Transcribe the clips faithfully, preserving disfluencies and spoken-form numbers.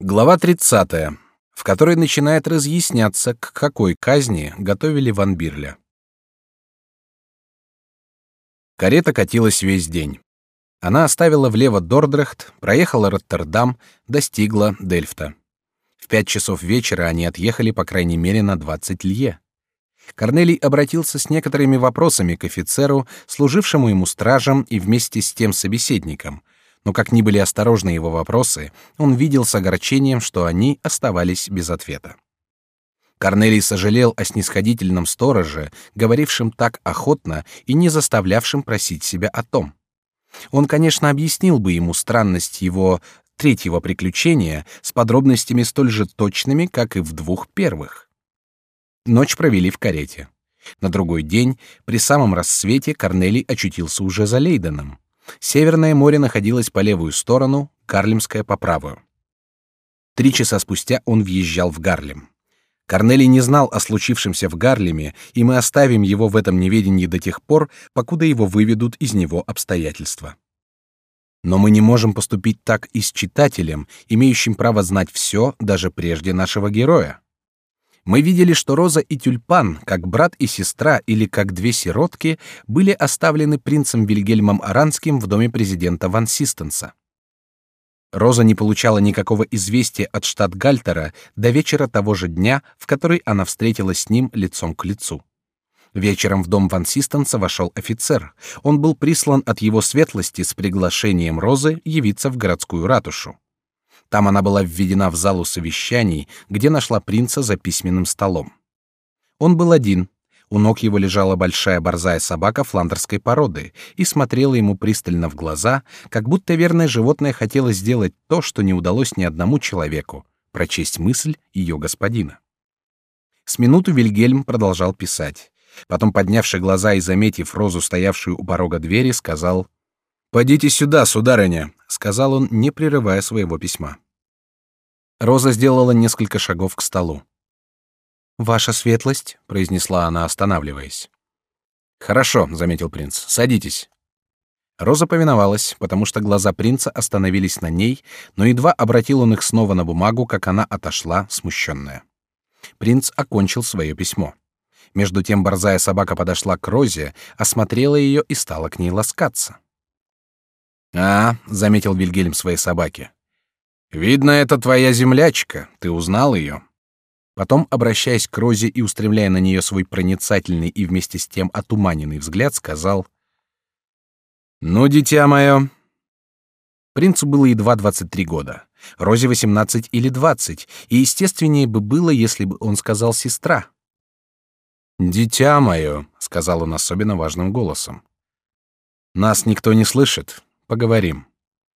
Глава тридцатая, в которой начинает разъясняться, к какой казни готовили Ван Бирля. Карета катилась весь день. Она оставила влево Дордрехт, проехала Роттердам, достигла Дельфта. В пять часов вечера они отъехали по крайней мере на двадцать лье. Корнелий обратился с некоторыми вопросами к офицеру, служившему ему стражем, и вместе с тем собеседником. Но как ни были осторожны его вопросы, он видел с огорчением, что они оставались без ответа. Корнелий сожалел о снисходительном стороже, говорившем так охотно и не заставлявшем просить себя о том. Он, конечно, объяснил бы ему странность его третьего приключения с подробностями столь же точными, как и в двух первых. Ночь провели в карете. На другой день, при самом рассвете, Корнелий очутился уже за Лейденом. Северное море находилось по левую сторону, Гарлемское по правую. Три часа спустя он въезжал в Гарлем. Корнелий не знал о случившемся в Гарлеме, и мы оставим его в этом неведении до тех пор, покуда его выведут из него обстоятельства. Но мы не можем поступить так и с читателем, имеющим право знать все даже прежде нашего героя. Мы видели, что Роза и Тюльпан, как брат и сестра или как две сиротки, были оставлены принцем Вильгельмом Оранским в доме президента Ван Систенса. Роза не получала никакого известия от штатгальтера до вечера того же дня, в который она встретилась с ним лицом к лицу. Вечером в дом Ван Систенса вошел офицер. Он был прислан от его светлости с приглашением Розы явиться в городскую ратушу. Там она была введена в залу совещаний, где нашла принца за письменным столом. Он был один. У ног его лежала большая борзая собака фландерской породы и смотрела ему пристально в глаза, как будто верное животное хотело сделать то, что не удалось ни одному человеку — прочесть мысль ее господина. С минуту Вильгельм продолжал писать. Потом, поднявши глаза и заметив Розу, стоявшую у порога двери, сказал: «Подите сюда, сударыня», — сказал он, не прерывая своего письма. Роза сделала несколько шагов к столу. «Ваша светлость», — произнесла она, останавливаясь. «Хорошо», — заметил принц, — «садитесь». Роза повиновалась, потому что глаза принца остановились на ней, но едва обратил он их снова на бумагу, как она отошла, смущенная. Принц окончил свое письмо. Между тем борзая собака подошла к Розе, осмотрела ее и стала к ней ласкаться. «А, — заметил Вильгельм своей собаке, — видно, это твоя землячка, ты узнал ее». Потом, обращаясь к Розе и устремляя на нее свой проницательный и вместе с тем отуманенный взгляд, сказал: «Ну, дитя мое». Принцу было едва двадцать три года, Розе восемнадцать или двадцать, и естественнее бы было, если бы он сказал «сестра». «Дитя мое», — сказал он особенно важным голосом, — «нас никто не слышит, поговорим».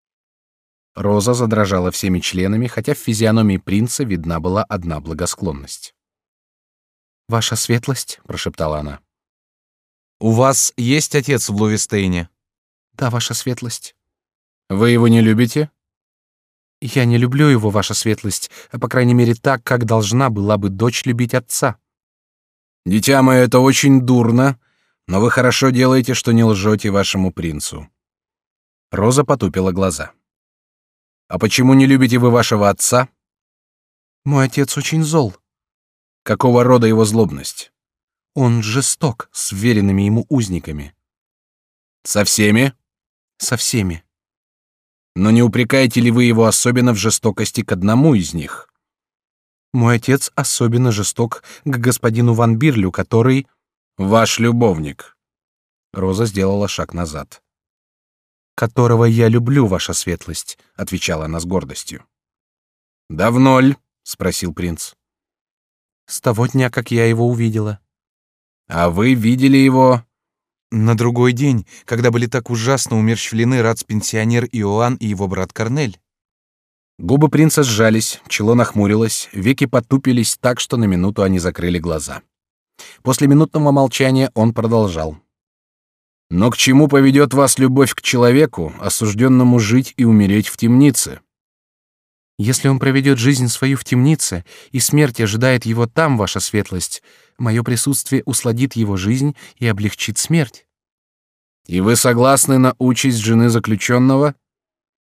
Роза задрожала всеми членами, хотя в физиономии принца видна была одна благосклонность. «Ваша светлость», — прошептала она. «У вас есть отец в Лувестейне?» «Да, ваша светлость». «Вы его не любите?» «Я не люблю его, ваша светлость, а по крайней мере так, как должна была бы дочь любить отца». «Дитя мое, это очень дурно, но вы хорошо делаете, что не лжете вашему принцу». Роза потупила глаза. «А почему не любите вы вашего отца?» «Мой отец очень зол». «Какого рода его злобность?» «Он жесток с веренными ему узниками». «Со всеми?» «Со всеми». «Но не упрекаете ли вы его особенно в жестокости к одному из них?» «Мой отец особенно жесток к господину Ван Бирлю, который...» «Ваш любовник». Роза сделала шаг назад. «Которого я люблю, ваша светлость», — отвечала она с гордостью. «Давно ль?» — спросил принц. «С того дня, как я его увидела». «А вы видели его?» «На другой день, когда были так ужасно умерщвлены рацпенсионер Иоанн и его брат Корнель». Губы принца сжались, чело нахмурилось, веки потупились так, что на минуту они закрыли глаза. После минутного молчания он продолжал: «Но к чему поведет вас любовь к человеку, осужденному жить и умереть в темнице?» «Если он проведет жизнь свою в темнице, и смерть ожидает его там, ваша светлость, мое присутствие усладит его жизнь и облегчит смерть». «И вы согласны на участь жены заключенного?»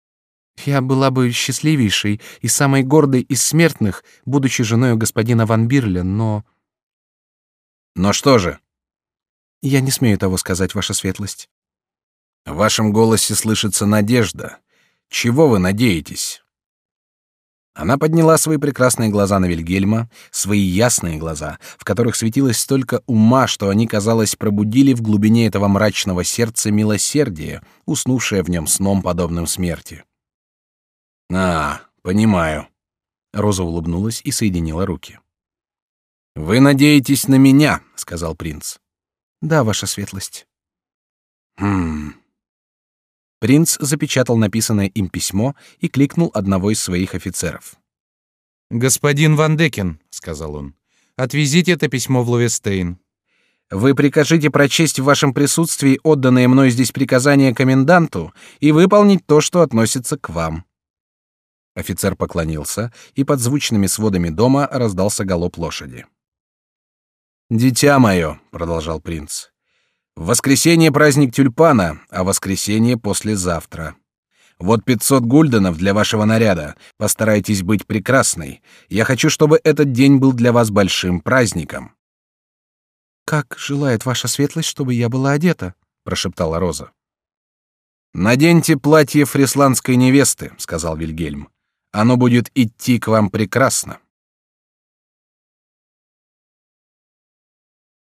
Я была бы счастливейшей и самой гордой из смертных, будучи женой господина ван Бирля, но... Но что же? Я не смею того сказать, ваша светлость. В вашем голосе слышится надежда. Чего вы надеетесь? Она подняла свои прекрасные глаза на Вильгельма, свои ясные глаза, в которых светилось столько ума, что они, казалось, пробудили в глубине этого мрачного сердца милосердие, уснувшее в нем сном, подобным смерти. «А, понимаю». Роза улыбнулась и соединила руки. «Вы надеетесь на меня», — сказал принц. «Да, ваша светлость». «Хм...» Принц запечатал написанное им письмо и кликнул одного из своих офицеров. «Господин Ван Декен», — сказал он, — «отвезите это письмо в Ловестейн». «Вы прикажите прочесть в вашем присутствии отданные мной здесь приказания коменданту и выполнить то, что относится к вам». Офицер поклонился, и под звучными сводами дома раздался галоп лошади. «Дитя мое», — продолжал принц, — «в воскресенье праздник тюльпана, а воскресенье послезавтра. Вот пятьсот гульденов для вашего наряда. Постарайтесь быть прекрасной. Я хочу, чтобы этот день был для вас большим праздником». «Как желает ваша светлость, чтобы я была одета?» — прошептала Роза. «Наденьте платье фрисландской невесты», — сказал Вильгельм. «Оно будет идти к вам прекрасно».